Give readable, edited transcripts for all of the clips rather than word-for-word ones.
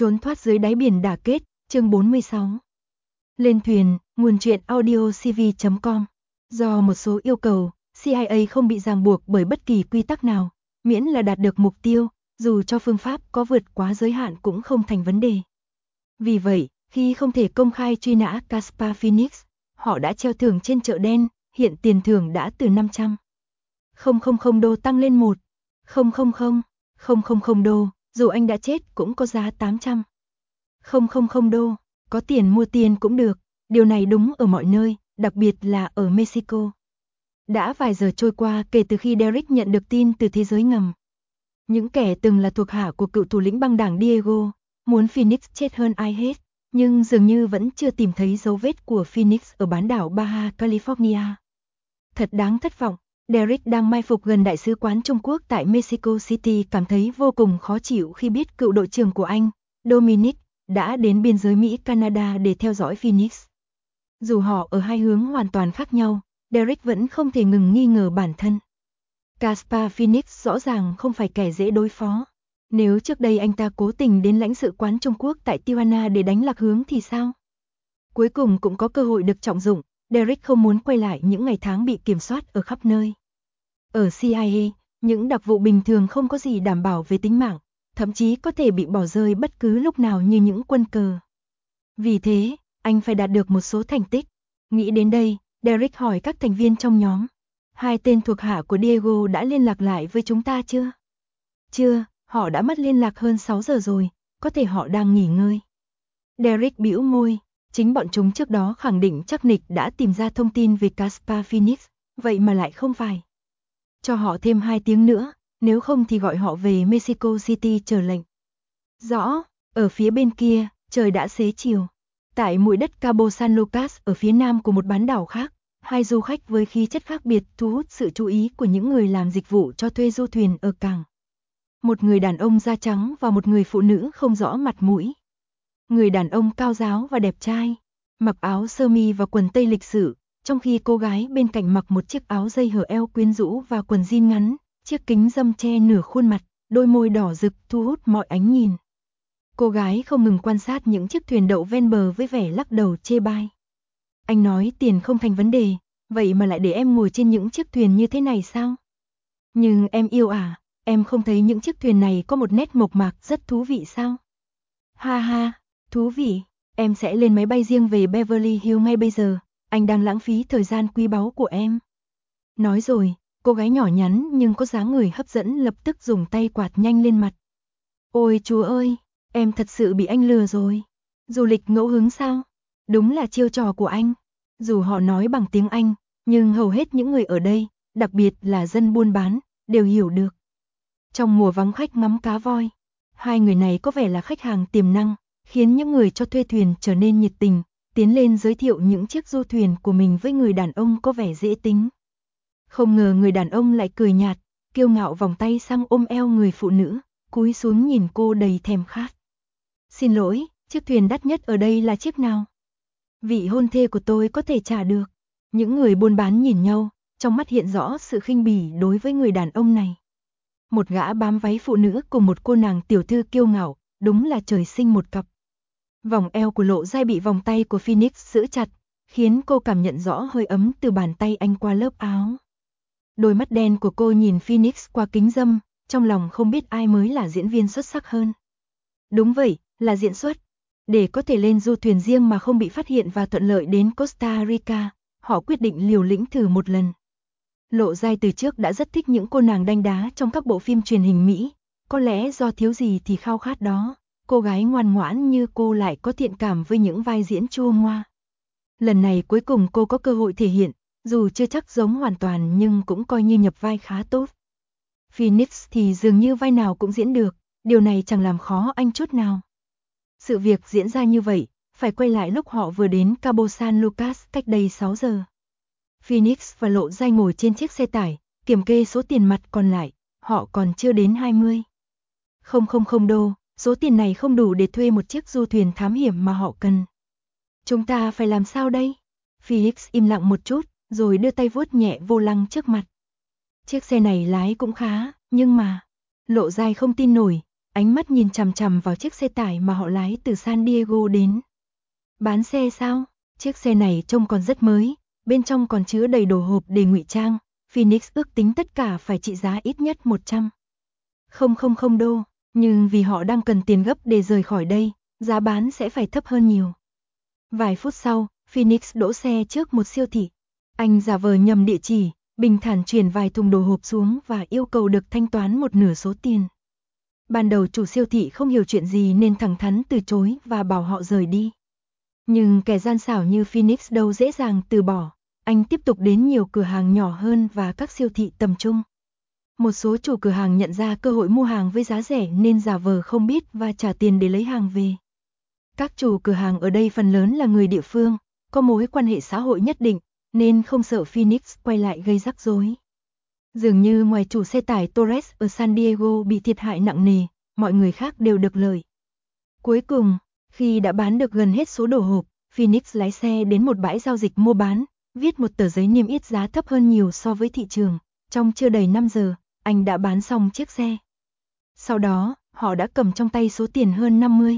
Trốn thoát dưới đáy biển đả kết, chương 46. Lên thuyền, nguồn truyện audio cv.com. Do một số yêu cầu, CIA không bị ràng buộc bởi bất kỳ quy tắc nào, miễn là đạt được mục tiêu, dù cho phương pháp có vượt quá giới hạn cũng không thành vấn đề. Vì vậy, khi không thể công khai truy nã Caspar Phoenix, họ đã treo thưởng trên chợ đen, hiện tiền thưởng đã từ 500.000 đô tăng lên 1.000.000 đô, dù anh đã chết cũng có giá 800.000 đô, có tiền mua tiền cũng được, điều này đúng ở mọi nơi, đặc biệt là ở Mexico. Đã vài giờ trôi qua kể từ khi Derek nhận được tin từ thế giới ngầm. Những kẻ từng là thuộc hạ của cựu thủ lĩnh băng đảng Diego, muốn Phoenix chết hơn ai hết, nhưng dường như vẫn chưa tìm thấy dấu vết của Phoenix ở bán đảo Baja California. Thật đáng thất vọng, Derek đang mai phục gần Đại sứ quán Trung Quốc tại Mexico City cảm thấy vô cùng khó chịu khi biết cựu đội trưởng của anh, Dominic, đã đến biên giới Mỹ-Canada để theo dõi Phoenix. Dù họ ở hai hướng hoàn toàn khác nhau, Derek vẫn không thể ngừng nghi ngờ bản thân. Caspar Phoenix rõ ràng không phải kẻ dễ đối phó. Nếu trước đây anh ta cố tình đến lãnh sự quán Trung Quốc tại Tijuana để đánh lạc hướng thì sao? Cuối cùng cũng có cơ hội được trọng dụng, Derek không muốn quay lại những ngày tháng bị kiểm soát ở khắp nơi. Ở CIA, những đặc vụ bình thường không có gì đảm bảo về tính mạng, thậm chí có thể bị bỏ rơi bất cứ lúc nào như những quân cờ. Vì thế, anh phải đạt được một số thành tích. Nghĩ đến đây, Derek hỏi các thành viên trong nhóm. 2 tên thuộc hạ của Diego đã liên lạc lại với chúng ta chưa? Chưa, họ đã mất liên lạc hơn 6 giờ rồi, có thể họ đang nghỉ ngơi. Derek bĩu môi, chính bọn chúng trước đó khẳng định chắc nịch đã tìm ra thông tin về Caspar Phoenix, vậy mà lại không phải. Cho họ thêm 2 tiếng nữa, nếu không thì gọi họ về Mexico City chờ lệnh. Rõ, ở phía bên kia, trời đã xế chiều. Tại mũi đất Cabo San Lucas ở phía nam của một bán đảo khác, 2 du khách với khí chất khác biệt thu hút sự chú ý của những người làm dịch vụ cho thuê du thuyền ở cảng. Một người đàn ông da trắng và một người phụ nữ không rõ mặt mũi. Người đàn ông cao ráo và đẹp trai, mặc áo sơ mi và quần tây lịch sự, trong khi cô gái bên cạnh mặc một chiếc áo dây hở eo quyến rũ và quần jean ngắn, chiếc kính râm che nửa khuôn mặt, đôi môi đỏ rực thu hút mọi ánh nhìn. Cô gái không ngừng quan sát những chiếc thuyền đậu ven bờ với vẻ lắc đầu chê bai. Anh nói tiền không thành vấn đề, vậy mà lại để em ngồi trên những chiếc thuyền như thế này sao? Nhưng em yêu à, em không thấy những chiếc thuyền này có một nét mộc mạc rất thú vị sao? Ha ha, thú vị, em sẽ lên máy bay riêng về Beverly Hills ngay bây giờ, anh đang lãng phí thời gian quý báu của em. Nói rồi, cô gái nhỏ nhắn nhưng có dáng người hấp dẫn lập tức dùng tay quạt nhanh lên mặt. Ôi chúa ơi, em thật sự bị anh lừa rồi. Du lịch ngẫu hứng sao? Đúng là chiêu trò của anh. Dù họ nói bằng tiếng Anh, nhưng hầu hết những người ở đây, đặc biệt là dân buôn bán, đều hiểu được. Trong mùa vắng khách ngắm cá voi, 2 người này có vẻ là khách hàng tiềm năng, khiến những người cho thuê thuyền trở nên nhiệt tình, tiến lên giới thiệu những chiếc du thuyền của mình với người đàn ông có vẻ dễ tính. Không ngờ người đàn ông lại cười nhạt, kiêu ngạo vòng tay sang ôm eo người phụ nữ, cúi xuống nhìn cô đầy thèm khát. Xin lỗi, chiếc thuyền đắt nhất ở đây là chiếc nào? Vị hôn thê của tôi có thể trả được. Những người buôn bán nhìn nhau, trong mắt hiện rõ sự khinh bỉ đối với người đàn ông này. Một gã bám váy phụ nữ cùng một cô nàng tiểu thư kiêu ngạo, đúng là trời sinh một cặp. Vòng eo của Lộ Giai bị vòng tay của Phoenix giữ chặt, khiến cô cảm nhận rõ hơi ấm từ bàn tay anh qua lớp áo. Đôi mắt đen của cô nhìn Phoenix qua kính râm, trong lòng không biết ai mới là diễn viên xuất sắc hơn. Đúng vậy, là diễn xuất. Để có thể lên du thuyền riêng mà không bị phát hiện và thuận lợi đến Costa Rica, họ quyết định liều lĩnh thử một lần. Lộ Giai từ trước đã rất thích những cô nàng đanh đá trong các bộ phim truyền hình Mỹ, có lẽ do thiếu gì thì khao khát đó, cô gái ngoan ngoãn như cô lại có thiện cảm với những vai diễn chua ngoa. Lần này cuối cùng cô có cơ hội thể hiện, dù chưa chắc giống hoàn toàn nhưng cũng coi như nhập vai khá tốt. Phoenix thì dường như vai nào cũng diễn được, điều này chẳng làm khó anh chút nào. Sự việc diễn ra như vậy, phải quay lại lúc họ vừa đến Cabo San Lucas cách đây 6 giờ. Phoenix và Lộ Giai ngồi trên chiếc xe tải, kiểm kê số tiền mặt còn lại, họ còn chưa đến 20.000 đô, số tiền này không đủ để thuê một chiếc du thuyền thám hiểm mà họ cần. Chúng ta phải làm sao đây? Phoenix im lặng một chút, rồi đưa tay vuốt nhẹ vô lăng trước mặt. Chiếc xe này lái cũng khá, nhưng mà... Lộ Giai không tin nổi, ánh mắt nhìn chằm chằm vào chiếc xe tải mà họ lái từ San Diego đến. Bán xe sao? Chiếc xe này trông còn rất mới, bên trong còn chứa đầy đồ hộp để ngụy trang. Phoenix ước tính tất cả phải trị giá ít nhất 100.000 đô, nhưng vì họ đang cần tiền gấp để rời khỏi đây, giá bán sẽ phải thấp hơn nhiều. Vài phút sau, Phoenix đỗ xe trước một siêu thị. Anh giả vờ nhầm địa chỉ, bình thản chuyển vài thùng đồ hộp xuống và yêu cầu được thanh toán một nửa số tiền. Ban đầu chủ siêu thị không hiểu chuyện gì nên thẳng thắn từ chối và bảo họ rời đi. Nhưng kẻ gian xảo như Phoenix đâu dễ dàng từ bỏ. Anh tiếp tục đến nhiều cửa hàng nhỏ hơn và các siêu thị tầm trung. Một số chủ cửa hàng nhận ra cơ hội mua hàng với giá rẻ nên giả vờ không biết và trả tiền để lấy hàng về. Các chủ cửa hàng ở đây phần lớn là người địa phương, có mối quan hệ xã hội nhất định, nên không sợ Phoenix quay lại gây rắc rối. Dường như ngoài chủ xe tải Torres ở San Diego bị thiệt hại nặng nề, mọi người khác đều được lợi. Cuối cùng, khi đã bán được gần hết số đồ hộp, Phoenix lái xe đến một bãi giao dịch mua bán, viết một tờ giấy niêm yết giá thấp hơn nhiều so với thị trường. Trong chưa đầy 5 giờ, anh đã bán xong chiếc xe. Sau đó, họ đã cầm trong tay số tiền hơn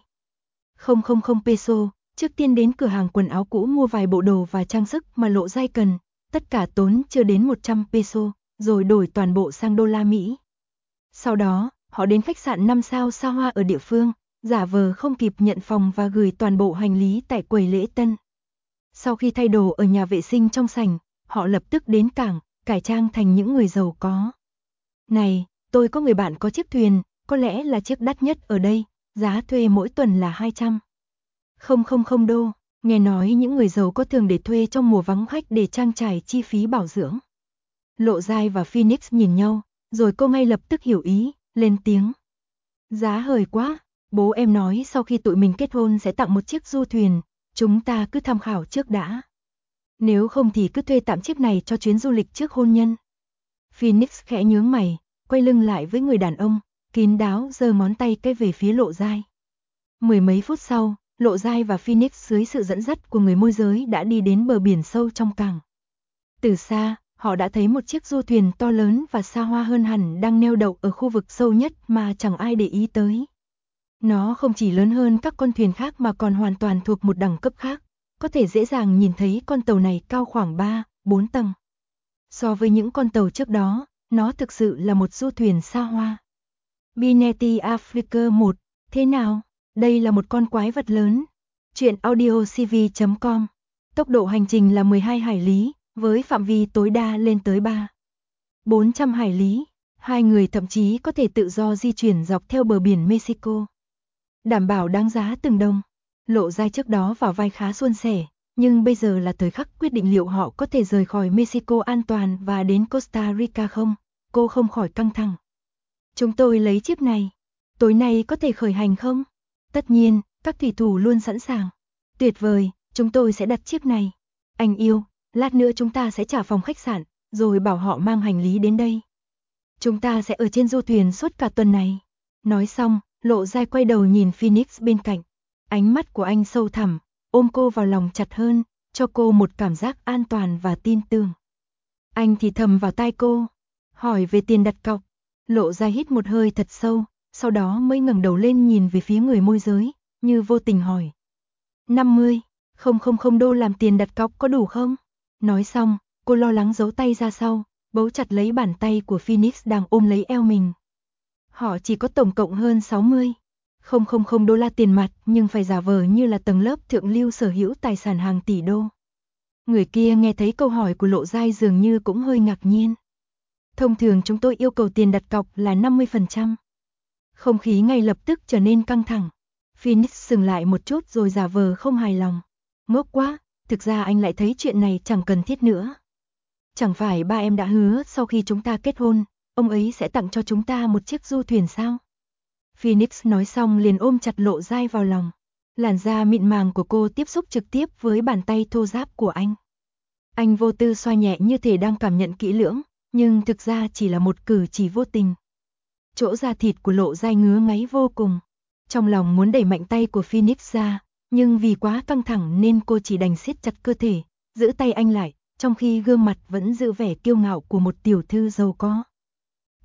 50.000 peso. Trước tiên đến cửa hàng quần áo cũ mua vài bộ đồ và trang sức mà Lộ Giai cần, tất cả tốn chưa đến 100 peso, rồi đổi toàn bộ sang đô la Mỹ. Sau đó, họ đến khách sạn 5 sao xa hoa ở địa phương, giả vờ không kịp nhận phòng và gửi toàn bộ hành lý tại quầy lễ tân. Sau khi thay đồ ở nhà vệ sinh trong sảnh, họ lập tức đến cảng, cải trang thành những người giàu có. Này, tôi có người bạn có chiếc thuyền, có lẽ là chiếc đắt nhất ở đây, giá thuê mỗi tuần là 200.000 đô. Nghe nói những người giàu có thường để thuê trong mùa vắng khách để trang trải chi phí bảo dưỡng. Lộ Giai và Phoenix nhìn nhau, rồi cô ngay lập tức hiểu ý, lên tiếng. Giá hời quá, bố em nói sau khi tụi mình kết hôn sẽ tặng một chiếc du thuyền, chúng ta cứ tham khảo trước đã. Nếu không thì cứ thuê tạm chiếc này cho chuyến du lịch trước hôn nhân. Phoenix khẽ nhướng mày, quay lưng lại với người đàn ông, kín đáo giơ ngón tay cái về phía Lộ Giai. Mười mấy phút sau, Lộ Giai và Phoenix dưới sự dẫn dắt của người môi giới đã đi đến bờ biển sâu trong cảng. Từ xa, họ đã thấy một chiếc du thuyền to lớn và xa hoa hơn hẳn đang neo đậu ở khu vực sâu nhất mà chẳng ai để ý tới. Nó không chỉ lớn hơn các con thuyền khác mà còn hoàn toàn thuộc một đẳng cấp khác, có thể dễ dàng nhìn thấy con tàu này cao khoảng 3-4 tầng. So với những con tàu trước đó, nó thực sự là một du thuyền xa hoa. Binetti Africa 1, thế nào? Đây là một con quái vật lớn. Chuyện audiocv.com. Tốc độ hành trình là 12 hải lý, với phạm vi tối đa lên tới 300-400 hải lý. Hai người thậm chí có thể tự do di chuyển dọc theo bờ biển Mexico. Đảm bảo đáng giá từng đồng. Lộ Giai trước đó vào vai khá suôn sẻ, nhưng bây giờ là thời khắc quyết định liệu họ có thể rời khỏi Mexico an toàn và đến Costa Rica không. Cô không khỏi căng thẳng. Chúng tôi lấy chiếc này. Tối nay có thể khởi hành không? Tất nhiên, các thủy thủ luôn sẵn sàng. Tuyệt vời, chúng tôi sẽ đặt chiếc này. Anh yêu, lát nữa chúng ta sẽ trả phòng khách sạn, rồi bảo họ mang hành lý đến đây. Chúng ta sẽ ở trên du thuyền suốt cả tuần này. Nói xong, Lộ Giai quay đầu nhìn Phoenix bên cạnh. Ánh mắt của anh sâu thẳm, ôm cô vào lòng chặt hơn, cho cô một cảm giác an toàn và tin tưởng. Anh thì thầm vào tai cô, hỏi về tiền đặt cọc. Lộ Giai hít một hơi thật sâu, sau đó mới ngẩng đầu lên nhìn về phía người môi giới, như vô tình hỏi. 50.000 đô làm tiền đặt cọc có đủ không? Nói xong, cô lo lắng giấu tay ra sau, bấu chặt lấy bàn tay của Phoenix đang ôm lấy eo mình. Họ chỉ có tổng cộng hơn 60.000 đô la tiền mặt, nhưng phải giả vờ như là tầng lớp thượng lưu sở hữu tài sản hàng tỷ đô. Người kia nghe thấy câu hỏi của Lộ Giai dường như cũng hơi ngạc nhiên. Thông thường chúng tôi yêu cầu tiền đặt cọc là 50%. Không khí ngay lập tức trở nên căng thẳng. Phoenix dừng lại một chút rồi giả vờ không hài lòng. Ngốc quá, thực ra anh lại thấy chuyện này chẳng cần thiết nữa. Chẳng phải ba em đã hứa sau khi chúng ta kết hôn, ông ấy sẽ tặng cho chúng ta một chiếc du thuyền sao? Phoenix nói xong liền ôm chặt Lộ Giai vào lòng. Làn da mịn màng của cô tiếp xúc trực tiếp với bàn tay thô ráp của anh. Anh vô tư xoa nhẹ như thể đang cảm nhận kỹ lưỡng, nhưng thực ra chỉ là một cử chỉ vô tình. Chỗ da thịt của Lộ Giai ngứa ngáy vô cùng. Trong lòng muốn đẩy mạnh tay của Phoenix ra, nhưng vì quá căng thẳng nên cô chỉ đành siết chặt cơ thể, giữ tay anh lại, trong khi gương mặt vẫn giữ vẻ kiêu ngạo của một tiểu thư giàu có.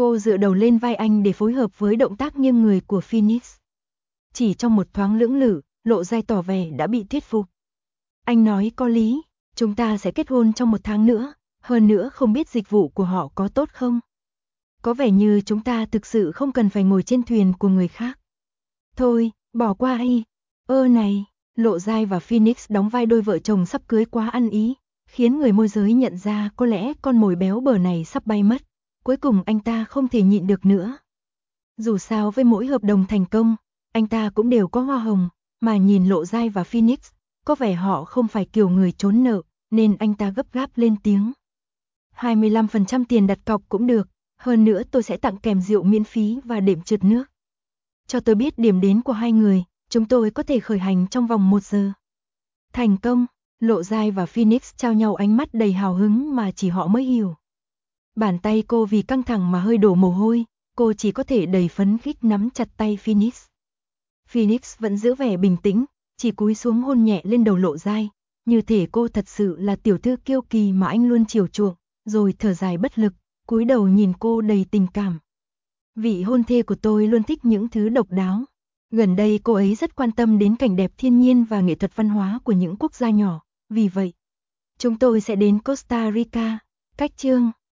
Cô dựa đầu lên vai anh để phối hợp với động tác nghiêng người của Phoenix. Chỉ trong một thoáng lưỡng lự, Lộ Giai tỏ vẻ đã bị thuyết phục. Anh nói có lý, chúng ta sẽ kết hôn trong 1 tháng nữa, hơn nữa không biết dịch vụ của họ có tốt không? Có vẻ như chúng ta thực sự không cần phải ngồi trên thuyền của người khác. Thôi, bỏ qua đi. Này, Lộ Giai và Phoenix đóng vai đôi vợ chồng sắp cưới quá ăn ý, khiến người môi giới nhận ra có lẽ con mồi béo bở này sắp bay mất. Cuối cùng anh ta không thể nhịn được nữa. Dù sao với mỗi hợp đồng thành công, anh ta cũng đều có hoa hồng, mà nhìn Lộ Giai và Phoenix, có vẻ họ không phải kiểu người trốn nợ, nên anh ta gấp gáp lên tiếng. 25% tiền đặt cọc cũng được, hơn nữa tôi sẽ tặng kèm rượu miễn phí và đệm trượt nước. Cho tôi biết điểm đến của hai người, chúng tôi có thể khởi hành trong vòng 1 giờ. Thành công, Lộ Giai và Phoenix trao nhau ánh mắt đầy hào hứng mà chỉ họ mới hiểu. Bàn tay cô vì căng thẳng mà hơi đổ mồ hôi, cô chỉ có thể đầy phấn khích nắm chặt tay Phoenix. Phoenix vẫn giữ vẻ bình tĩnh, chỉ cúi xuống hôn nhẹ lên đầu Lộ Giai, như thể cô thật sự là tiểu thư kiêu kỳ mà anh luôn chiều chuộng, rồi thở dài bất lực, cúi đầu nhìn cô đầy tình cảm. Vị hôn thê của tôi luôn thích những thứ độc đáo. Gần đây cô ấy rất quan tâm đến cảnh đẹp thiên nhiên và nghệ thuật văn hóa của những quốc gia nhỏ, vì vậy, chúng tôi sẽ đến Costa Rica. Cách chương